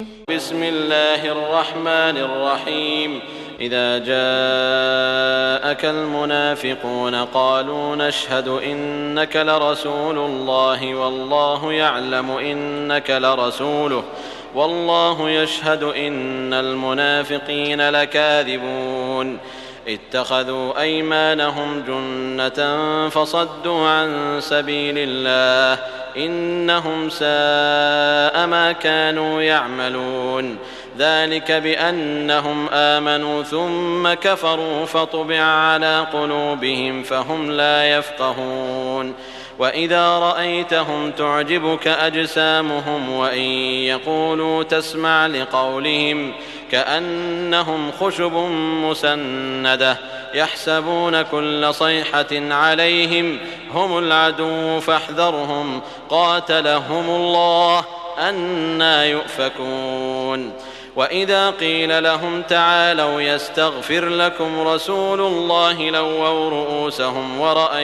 بسم الله الرحمن الرحيم. إذا جاءك المنافقون قالوا نشهد إنك لرسول الله والله يعلم إنك لرسوله والله يشهد إن المنافقين لكاذبون. اتخذوا أيمانهم جنة فصدوا عن سبيل الله إنهم ساء ما كانوا يعملون. ذلك بأنهم آمنوا ثم كفروا فطبع على قلوبهم فهم لا يفقهون. وإذا رأيتهم تعجبك أجسامهم وإن يقولوا تسمع لقولهم كأنهم خشب مسندة يحسبون كل صيحة عليهم هم العدو فاحذرهم قاتلهم الله أنى يؤفكون. وإذا قيل لهم تعالوا يستغفر لكم رسول الله لووا رؤوسهم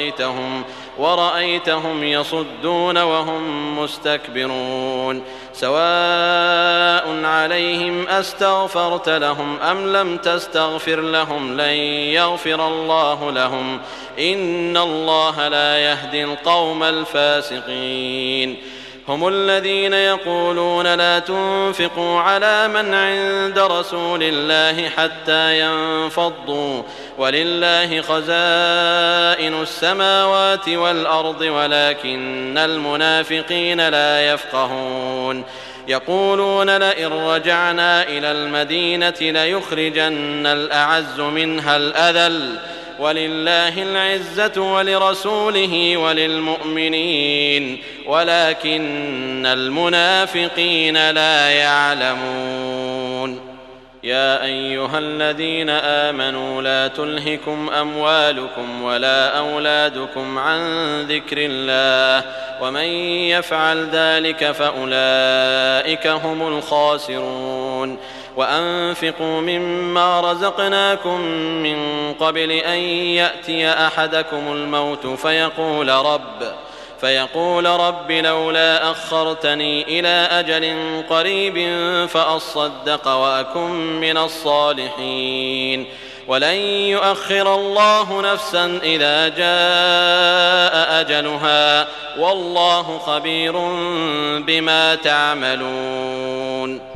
ورأيتهم يصدون وهم مستكبرون. سواء عليهم أستغفرت لهم أم لم تستغفر لهم لن يغفر الله لهم إن الله لا يهدي القوم الفاسقين. هم الذين يقولون لا تنفقوا على من عند رسول الله حتى ينفضوا ولله خزائن السماوات والأرض ولكن المنافقين لا يفقهون. يقولون لئن رجعنا إلى المدينة ليخرجن الأعز منها الأذل ولله العزة ولرسوله وللمؤمنين ولكن المنافقين لا يعلمون. يا أيها الذين آمنوا لا تلهكم أموالكم ولا أولادكم عن ذكر الله ومن يفعل ذلك فأولئك هم الخاسرون. وأنفقوا مما رزقناكم من قبل أن يأتي أحدكم الموت فيقول رب لولا أخرتني إلى أجل قريب فأصدق وأكن من الصالحين ولن يؤخر الله نفسا إذا جاء أجلها والله خبير بما تعملون.